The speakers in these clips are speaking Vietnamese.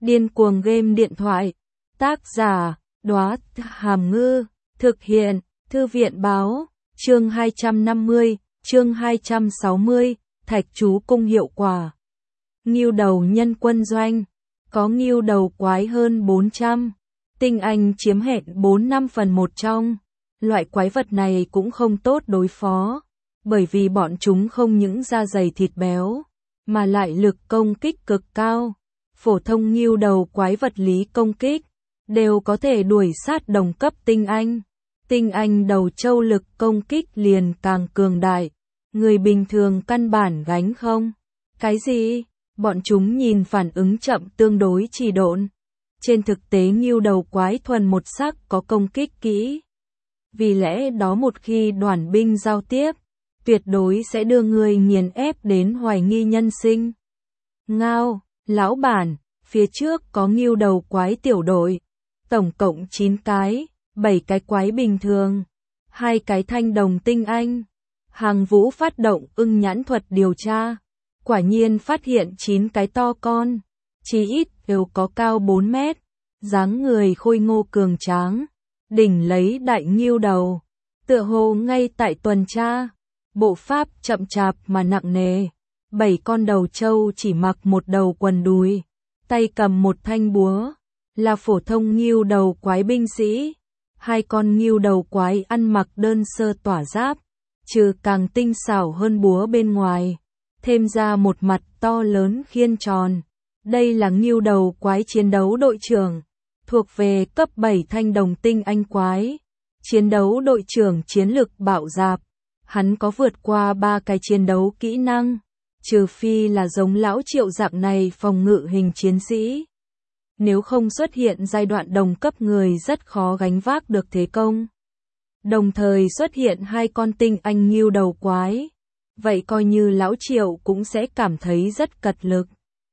Điên cuồng game điện thoại. Tác giả, Đóa Hàm Ngư. Thực hiện, Thư viện báo. Chương 250, chương 260, Thạch chú cung hiệu quả. Ngưu đầu nhân quân doanh. Có ngưu đầu quái hơn 400. Tinh anh chiếm hẹn 4-5 phần 1 trong. Loại quái vật này cũng không tốt đối phó, bởi vì bọn chúng không những da dày thịt béo, mà lại lực công kích cực cao. Phổ thông ngưu đầu quái vật lý công kích đều có thể đuổi sát đồng cấp tinh anh. Tinh anh đầu châu lực công kích liền càng cường đại, người bình thường căn bản gánh không. Cái gì? Bọn chúng nhìn phản ứng chậm tương đối trì độn. Trên thực tế ngưu đầu quái thuần một sắc có công kích kỹ. Vì lẽ đó một khi đoàn binh giao tiếp, tuyệt đối sẽ đưa người nghiền ép đến hoài nghi nhân sinh. Ngao, lão bản, phía trước có ngưu đầu quái tiểu đội, tổng cộng 9 cái, 7 cái quái bình thường, 2 cái thanh đồng tinh anh. Hàng Vũ phát động ưng nhãn thuật điều tra, quả nhiên phát hiện 9 cái to con, chí ít đều có cao 4 mét, dáng người khôi ngô cường tráng, đỉnh lấy đại ngưu đầu, tựa hồ ngay tại tuần tra, bộ pháp chậm chạp mà nặng nề. 7 con đầu trâu chỉ mặc một đầu quần đùi, tay cầm một thanh búa, là phổ thông ngưu đầu quái binh sĩ. 2 con ngưu đầu quái ăn mặc đơn sơ tỏa giáp, trừ càng tinh xảo hơn búa bên ngoài, thêm ra một mặt to lớn khiên tròn. Đây là ngưu đầu quái chiến đấu đội trưởng, thuộc về cấp 7 thanh đồng tinh anh quái. Chiến đấu đội trưởng chiến lực bạo dạp, hắn có vượt qua 3 cái chiến đấu kỹ năng, trừ phi là giống lão Triệu dạng này phòng ngự hình chiến sĩ. Nếu không xuất hiện giai đoạn đồng cấp người rất khó gánh vác được thế công. Đồng thời xuất hiện 2 con tinh anh ngưu đầu quái, vậy coi như lão Triệu cũng sẽ cảm thấy rất cật lực.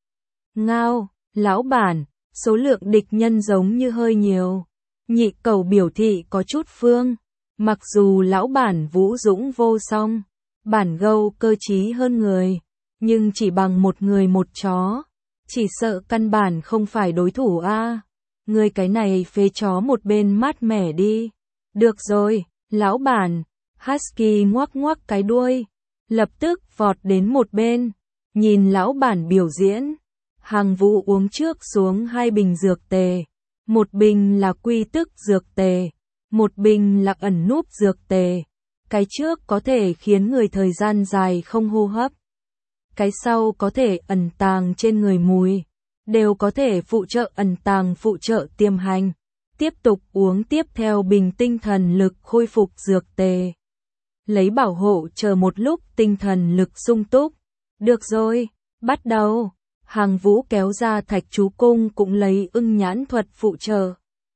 Ngao, lão bản, số lượng địch nhân giống như hơi nhiều. Nhị Cẩu biểu thị có chút phương. Mặc dù lão bản vũ dũng vô song, bản gâu cơ trí hơn người, nhưng chỉ bằng một người một chó, chỉ sợ căn bản không phải đối thủ a. Người cái này phế chó một bên mát mẻ đi. Được rồi, lão bản. Husky ngoắc ngoắc cái đuôi, lập tức vọt đến một bên, nhìn lão bản biểu diễn. Hàng Vũ uống trước xuống 2 bình dược tề, một bình là quy tức dược tề, một bình là ẩn núp dược tề. Cái trước có thể khiến người thời gian dài không hô hấp, cái sau có thể ẩn tàng trên người mùi, đều có thể phụ trợ ẩn tàng phụ trợ tiềm hành. Tiếp tục uống tiếp theo bình tinh thần lực khôi phục dược tề. Lấy bảo hộ chờ một lúc tinh thần lực sung túc. Được rồi, bắt đầu. Hàng Vũ kéo ra thạch chú cung cũng lấy ưng nhãn thuật phụ trợ.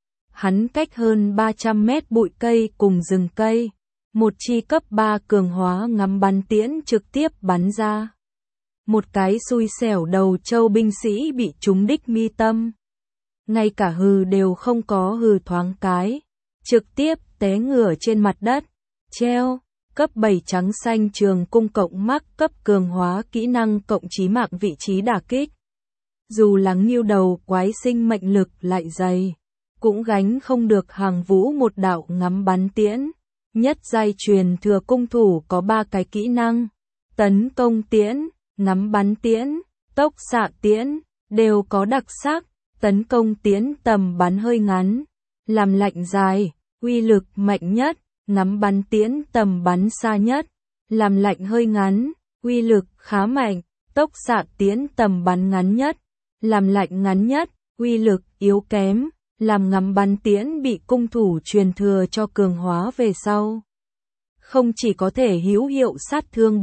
Hắn cách hơn 300 mét bụi cây cùng rừng cây, một chi cấp 3 cường hóa ngắm bắn tiễn trực tiếp bắn ra. Một cái xui xẻo đầu châu binh sĩ bị trúng đích mi tâm. Ngay cả hừ đều không có hừ thoáng cái, trực tiếp té ngửa trên mặt đất. Treo, cấp 7 trắng xanh trường cung cộng mắc cấp cường hóa kỹ năng cộng chí mạng vị trí đả kích. Dù là ngưu đầu quái sinh mệnh lực lại dày, cũng gánh không được Hàng Vũ một đạo ngắm bắn tiễn. Nhất giai truyền thừa cung thủ có 3 cái kỹ năng: tấn công tiễn, ngắm bắn tiễn, tốc xạ tiễn, đều có đặc sắc. Tấn công tiễn tầm bắn hơi ngắn, làm lạnh dài, uy lực mạnh nhất. Ngắm bắn tiễn tầm bắn xa nhất, làm lạnh hơi ngắn, uy lực khá mạnh. Tốc xạ tiễn tầm bắn ngắn nhất, làm lạnh ngắn nhất, uy lực yếu kém. Làm ngắm bắn tiễn bị cung thủ truyền thừa cho cường hóa về sau, không chỉ có thể hữu hiệu sát thương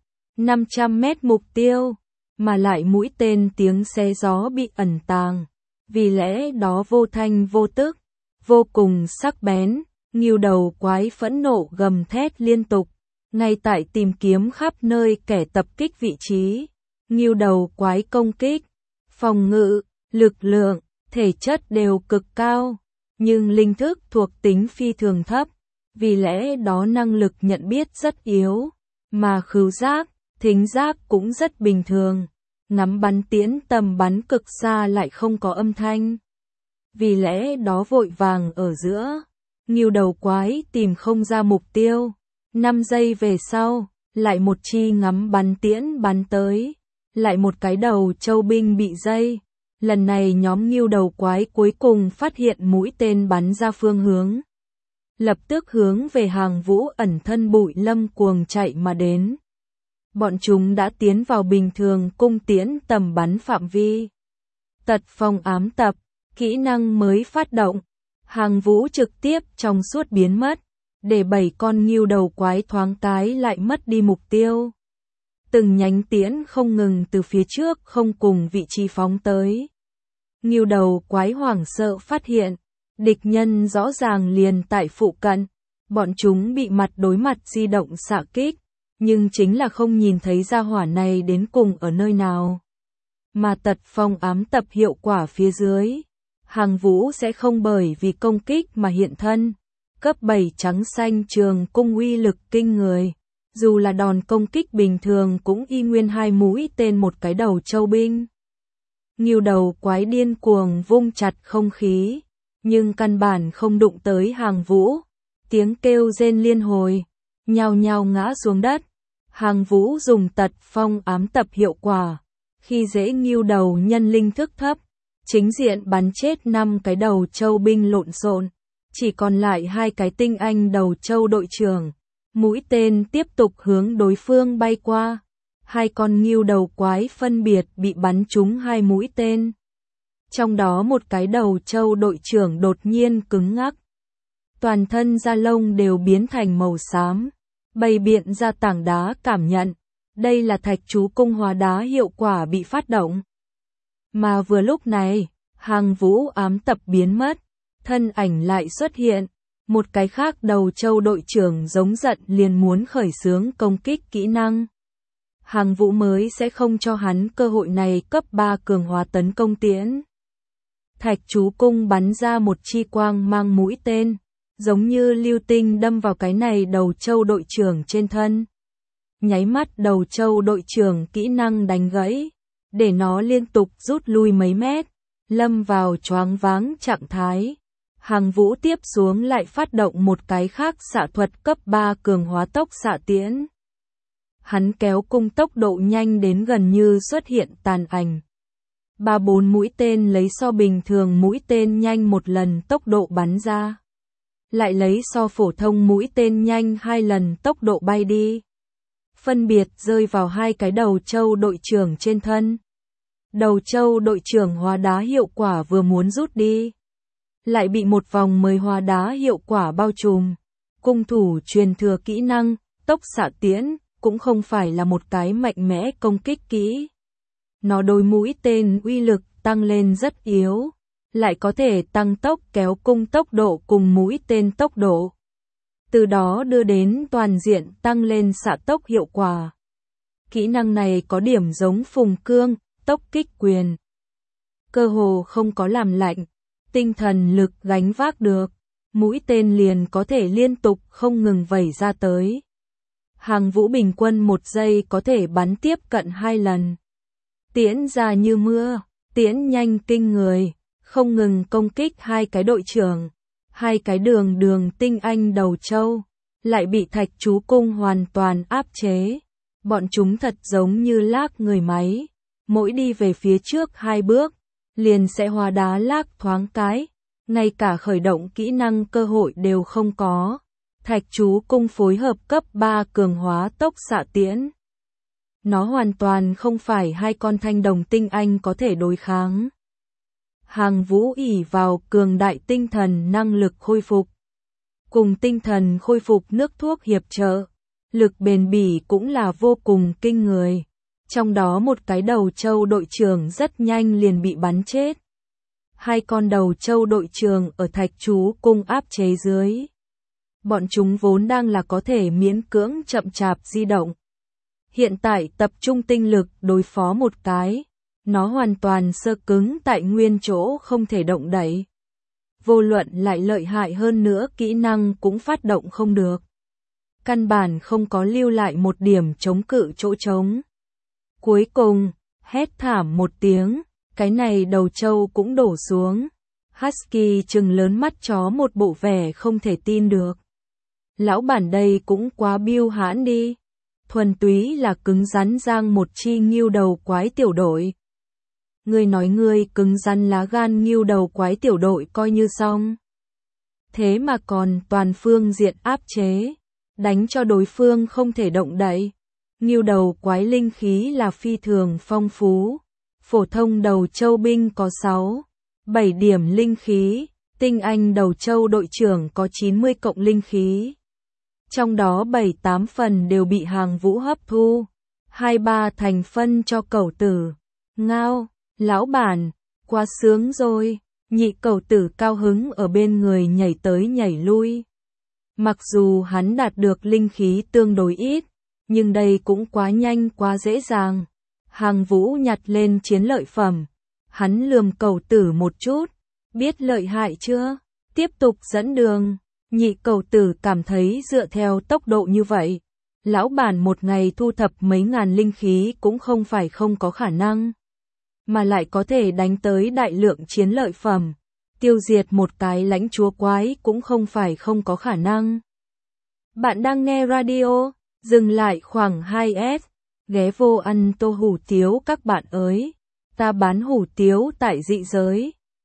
400-500 mét mục tiêu, mà lại mũi tên tiếng xé gió bị ẩn tàng, vì lẽ đó vô thanh vô tức, vô cùng sắc bén. Ngưu đầu quái phẫn nộ gầm thét liên tục, ngay tại tìm kiếm khắp nơi kẻ tập kích vị trí. Ngưu đầu quái công kích, phòng ngự, lực lượng, thể chất đều cực cao, nhưng linh thức thuộc tính phi thường thấp, vì lẽ đó năng lực nhận biết rất yếu, mà khứu giác, thính giác cũng rất bình thường. ngắm bắn tiễn tầm bắn cực xa lại không có âm thanh. Vì lẽ đó vội vàng ở giữa, Ngưu đầu quái tìm không ra mục tiêu. 5 giây về sau, lại một chi ngắm bắn tiễn bắn tới, lại một cái đầu châu binh bị dây. Lần này nhóm Ngưu đầu quái cuối cùng phát hiện mũi tên bắn ra phương hướng. Lập tức hướng về Hàng Vũ ẩn thân bụi lâm cuồng chạy mà đến. Bọn chúng đã tiến vào bình thường cung tiễn tầm bắn phạm vi. Tật phong ám tập, kỹ năng mới phát động. Hàng Vũ trực tiếp trong suốt biến mất, để 7 con Ngưu đầu quái thoáng cái lại mất đi mục tiêu. Từng nhánh tiễn không ngừng từ phía trước không cùng vị trí phóng tới. Ngưu đầu quái hoảng sợ phát hiện, địch nhân rõ ràng liền tại phụ cận. Bọn chúng bị mặt đối mặt di động xạ kích, nhưng chính là không nhìn thấy ra hỏa này đến cùng ở nơi nào. Mà tật phong ám tập hiệu quả phía dưới, Hàng Vũ sẽ không bởi vì công kích mà hiện thân. Cấp 7 trắng xanh trường cung uy lực kinh người, dù là đòn công kích bình thường cũng y nguyên 2 mũi tên một cái đầu châu binh. Ngưu đầu quái điên cuồng vung chặt không khí, nhưng căn bản không đụng tới Hàng Vũ. Tiếng kêu rên liên hồi, nhao nhao ngã xuống đất. Hàng Vũ dùng tật phong ám tập hiệu quả, khi dễ Ngưu đầu nhân linh thức thấp, chính diện bắn chết 5 cái đầu châu binh lộn xộn, chỉ còn lại 2 cái tinh anh đầu châu đội trưởng. Mũi tên tiếp tục hướng đối phương bay qua. 2 con Ngưu đầu quái phân biệt bị bắn trúng 2 mũi tên. Trong đó một cái đầu châu đội trưởng đột nhiên cứng ngắc. Toàn thân da lông đều biến thành màu xám, bày biện ra tảng đá cảm nhận. Đây là thạch chú cung hóa đá hiệu quả bị phát động. Mà vừa lúc này, Hàng Vũ ám tập biến mất, thân ảnh lại xuất hiện. Một cái khác đầu châu đội trưởng giống giận liền muốn khởi xướng công kích kỹ năng. Hàng Vũ mới sẽ không cho hắn cơ hội này. Cấp 3 cường hóa tấn công tiễn. Thạch chú cung bắn ra một chi quang mang mũi tên, giống như lưu tinh đâm vào cái này đầu châu đội trưởng trên thân. Nháy mắt đầu châu đội trưởng kỹ năng đánh gãy, để nó liên tục rút lui mấy mét, lâm vào choáng váng trạng thái. Hàng Vũ tiếp xuống lại phát động một cái khác xạ thuật cấp 3 cường hóa tốc xạ tiễn. Hắn kéo cung tốc độ nhanh đến gần như xuất hiện tàn ảnh. 3-4 mũi tên lấy so bình thường mũi tên nhanh một lần tốc độ bắn ra, lại lấy so phổ thông mũi tên nhanh 2 lần tốc độ bay đi. Phân biệt rơi vào 2 cái đầu châu đội trưởng trên thân. Đầu châu đội trưởng hóa đá hiệu quả vừa muốn rút đi, lại bị một vòng 10 hóa đá hiệu quả bao trùm. Cung thủ truyền thừa kỹ năng, tốc xạ tiễn, cũng không phải là một cái mạnh mẽ công kích kỹ. Nó đối mũi tên uy lực tăng lên rất yếu, lại có thể tăng tốc kéo cung tốc độ cùng mũi tên tốc độ. Từ đó đưa đến toàn diện tăng lên xạ tốc hiệu quả. Kỹ năng này có điểm giống phùng cương, tốc kích quyền. Cơ hồ không có làm lạnh, tinh thần lực gánh vác được, mũi tên liền có thể liên tục không ngừng vẩy ra tới. Hàng Vũ bình quân 1 giây có thể bắn tiếp cận 2 lần. Tiễn ra như mưa, tiễn nhanh kinh người, không ngừng công kích 2 cái đội trưởng, 2 cái đường tinh anh đầu châu, lại bị thạch chú cung hoàn toàn áp chế. Bọn chúng thật giống như lác người máy, mỗi đi về phía trước 2 bước, liền sẽ hóa đá lác thoáng cái, ngay cả khởi động kỹ năng cơ hội đều không có. Thạch chú cung phối hợp cấp 3 cường hóa tốc xạ tiễn. Nó hoàn toàn không phải 2 con thanh đồng tinh anh có thể đối kháng. Hàng Vũ ỷ vào cường đại tinh thần năng lực khôi phục, cùng tinh thần khôi phục nước thuốc hiệp trợ, lực bền bỉ cũng là vô cùng kinh người. Trong đó một cái đầu châu đội trưởng rất nhanh liền bị bắn chết. 2 con đầu châu đội trưởng ở thạch chú cung áp chế dưới. Bọn chúng vốn đang là có thể miễn cưỡng chậm chạp di động. Hiện tại tập trung tinh lực đối phó một cái, nó hoàn toàn sơ cứng tại nguyên chỗ không thể động đậy. Vô luận lại lợi hại hơn nữa kỹ năng cũng phát động không được. Căn bản không có lưu lại một điểm chống cự chỗ trống. Cuối cùng, Hét thảm một tiếng, cái này đầu trâu cũng đổ xuống. Husky trừng lớn mắt chó một bộ vẻ không thể tin được. Lão bản đây cũng quá biêu hãn đi. Thuần túy là cứng rắn giang một chi ngưu đầu quái tiểu đội. Ngươi nói ngươi cứng rắn lá gan ngưu đầu quái tiểu đội coi như xong. Thế mà còn toàn phương diện áp chế, đánh cho đối phương không thể động đậy. Ngưu đầu quái linh khí là phi thường phong phú. Phổ thông đầu châu binh có 6-7 điểm linh khí, tinh anh đầu châu đội trưởng có 90 cộng linh khí. Trong đó 7-8 phần đều bị Hàng Vũ hấp thu, 2-3 thành phân cho cẩu tử. Ngao, lão bản, quá sướng rồi. Nhị cẩu tử cao hứng ở bên người nhảy tới nhảy lui. Mặc dù hắn đạt được linh khí tương đối ít, nhưng đây cũng quá nhanh quá dễ dàng. Hàng Vũ nhặt lên chiến lợi phẩm. Hắn lườm cẩu tử một chút. Biết lợi hại chưa? Tiếp tục dẫn đường. Nhị cẩu tử cảm thấy dựa theo tốc độ như vậy, lão bản một ngày thu thập mấy ngàn linh khí cũng không phải không có khả năng. Mà lại có thể đánh tới đại lượng chiến lợi phẩm. Tiêu diệt một cái lãnh chúa quái cũng không phải không có khả năng. Bạn đang nghe radio, dừng lại khoảng 2S, ghé vô ăn tô hủ tiếu các bạn ơi. Ta bán hủ tiếu tại dị giới.